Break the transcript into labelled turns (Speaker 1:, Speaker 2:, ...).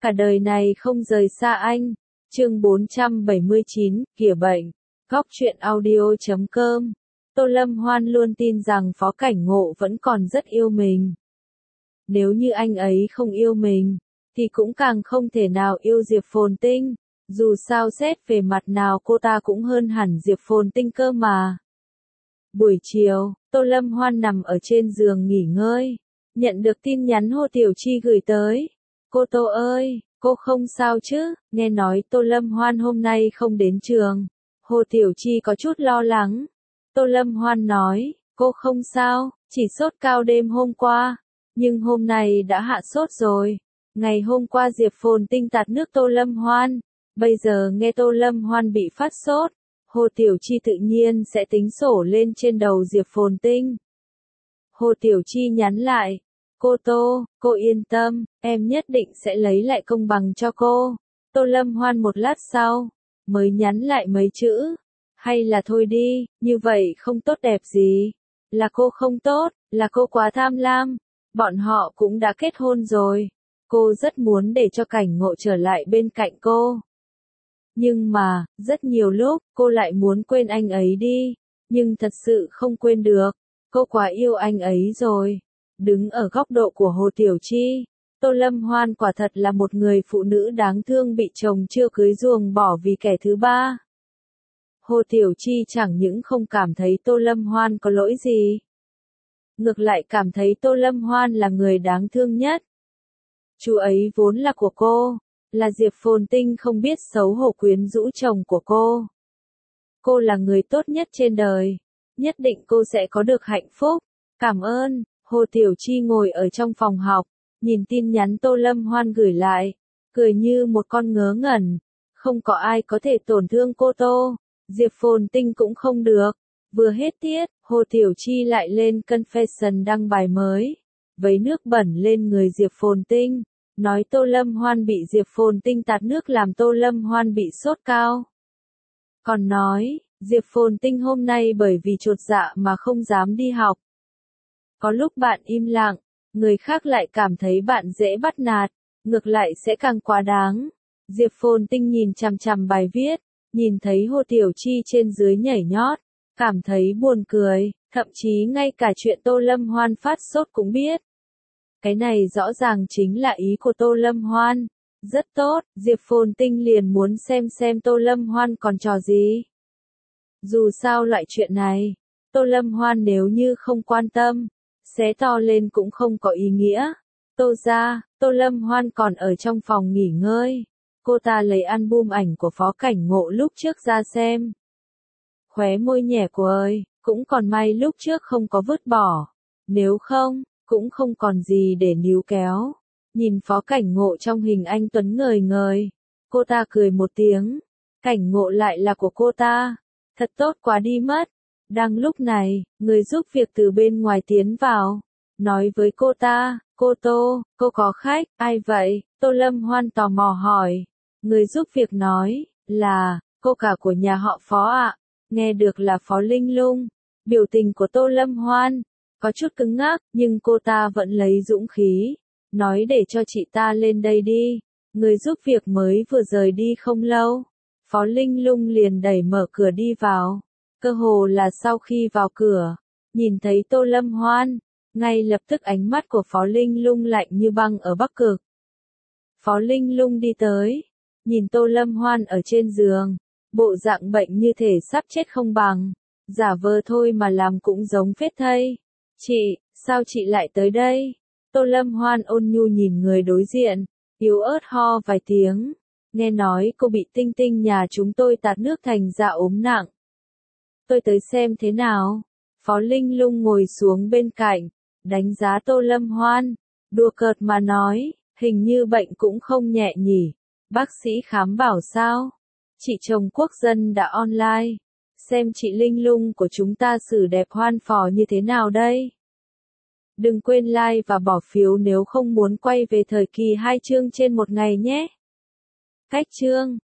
Speaker 1: Cả đời này không rời xa anh. Chương 479, Kìa bệnh. Góc truyện audio.com. Tô Lâm Hoan luôn tin rằng Phó Cảnh Ngộ vẫn còn rất yêu mình. Nếu như anh ấy không yêu mình, thì cũng càng không thể nào yêu Diệp Phồn Tinh. Dù sao xét về mặt nào cô ta cũng hơn hẳn Diệp Phồn Tinh cơ mà. Buổi chiều, Tô Lâm Hoan nằm ở trên giường nghỉ ngơi. Nhận được tin nhắn Hồ Tiểu Chi gửi tới. Cô Tô ơi, cô không sao chứ? Nghe nói Tô Lâm Hoan hôm nay không đến trường. Hồ Tiểu Chi có chút lo lắng. Tô Lâm Hoan nói, cô không sao, chỉ sốt cao đêm hôm qua. Nhưng hôm nay đã hạ sốt rồi. Ngày hôm qua Diệp Phồn Tinh tạt nước Tô Lâm Hoan. Bây giờ nghe Tô Lâm Hoan bị phát sốt. Hồ Tiểu Chi tự nhiên sẽ tính sổ lên trên đầu Diệp Phồn Tinh. Hồ Tiểu Chi nhắn lại. Cô Tô, cô yên tâm, em nhất định sẽ lấy lại công bằng cho cô. Tô Lâm Hoan một lát sau, mới nhắn lại mấy chữ. Hay là thôi đi, như vậy không tốt đẹp gì. Là cô không tốt, là cô quá tham lam. Bọn họ cũng đã kết hôn rồi. Cô rất muốn để cho Cảnh Ngộ trở lại bên cạnh cô. Nhưng mà, rất nhiều lúc, cô lại muốn quên anh ấy đi. Nhưng thật sự không quên được. Cô quá yêu anh ấy rồi. Đứng ở góc độ của Hồ Tiểu Chi, Tô Lâm Hoan quả thật là một người phụ nữ đáng thương bị chồng chưa cưới ruồng bỏ vì kẻ thứ ba. Hồ Tiểu Chi chẳng những không cảm thấy Tô Lâm Hoan có lỗi gì. Ngược lại cảm thấy Tô Lâm Hoan là người đáng thương nhất. Chú ấy vốn là của cô, là Diệp Phồn Tinh không biết xấu hổ quyến rũ chồng của cô. Cô là người tốt nhất trên đời, nhất định cô sẽ có được hạnh phúc. Cảm ơn. Hồ Tiểu Chi ngồi ở trong phòng học, nhìn tin nhắn Tô Lâm Hoan gửi lại, cười như một con ngớ ngẩn. Không có ai có thể tổn thương cô Tô, Diệp Phồn Tinh cũng không được. Vừa hết tiết, Hồ Tiểu Chi lại lên Confession đăng bài mới, vấy nước bẩn lên người Diệp Phồn Tinh, nói Tô Lâm Hoan bị Diệp Phồn Tinh tạt nước làm Tô Lâm Hoan bị sốt cao. Còn nói, Diệp Phồn Tinh hôm nay bởi vì chột dạ mà không dám đi học. Có lúc bạn im lặng, người khác lại cảm thấy bạn dễ bắt nạt, ngược lại sẽ càng quá đáng. Diệp Phồn Tinh nhìn chằm chằm bài viết, nhìn thấy Hồ Tiểu Chi trên dưới nhảy nhót, cảm thấy buồn cười, thậm chí ngay cả chuyện Tô Lâm Hoan phát sốt cũng biết. Cái này rõ ràng chính là ý của Tô Lâm Hoan. Rất tốt, Diệp Phồn Tinh liền muốn xem Tô Lâm Hoan còn trò gì. Dù sao loại chuyện này, Tô Lâm Hoan nếu như không quan tâm, xé to lên cũng không có ý nghĩa. Tô ra, Tô Lâm Hoan còn ở trong phòng nghỉ ngơi. Cô ta lấy album ảnh của Phó Cảnh Ngộ lúc trước ra xem. Khóe môi nhẹ của ơi, cũng còn may lúc trước không có vứt bỏ. Nếu không, cũng không còn gì để níu kéo. Nhìn Phó Cảnh Ngộ trong hình anh tuấn ngời ngời. Cô ta cười một tiếng. Cảnh Ngộ lại là của cô ta. Thật tốt quá đi mất. Đang lúc này, người giúp việc từ bên ngoài tiến vào, nói với cô ta, cô Tô, cô có khách, ai vậy? Tô Lâm Hoan tò mò hỏi. Người giúp việc nói, là, cô cả của nhà họ Phó ạ. Nghe được là Phó Linh Lung. Biểu tình của Tô Lâm Hoan, có chút cứng ngắc, nhưng cô ta vẫn lấy dũng khí. Nói để cho chị ta lên đây đi. Người giúp việc mới vừa rời đi không lâu. Phó Linh Lung liền đẩy mở cửa đi vào. Cơ hồ là sau khi vào cửa, nhìn thấy Tô Lâm Hoan, ngay lập tức ánh mắt của Phó Linh Lung lạnh như băng ở Bắc Cực. Phó Linh Lung đi tới, nhìn Tô Lâm Hoan ở trên giường, bộ dạng bệnh như thể sắp chết không bằng, giả vờ thôi mà làm cũng giống phết thây. Chị, sao chị lại tới đây? Tô Lâm Hoan ôn nhu nhìn người đối diện, yếu ớt ho vài tiếng, nghe nói cô bị Tinh Tinh nhà chúng tôi tạt nước thành ra ốm nặng. Tôi tới xem thế nào. Phó Linh Lung ngồi xuống bên cạnh, đánh giá Tô Lâm Hoan, đùa cợt mà nói, hình như bệnh cũng không nhẹ nhỉ. Bác sĩ khám bảo sao? Chị chồng quốc dân đã online. Xem chị Linh Lung của chúng ta xử đẹp hoan phò như thế nào đây? Đừng quên like và bỏ phiếu nếu không muốn quay về thời kỳ 2 chương trên một ngày nhé. Cách chương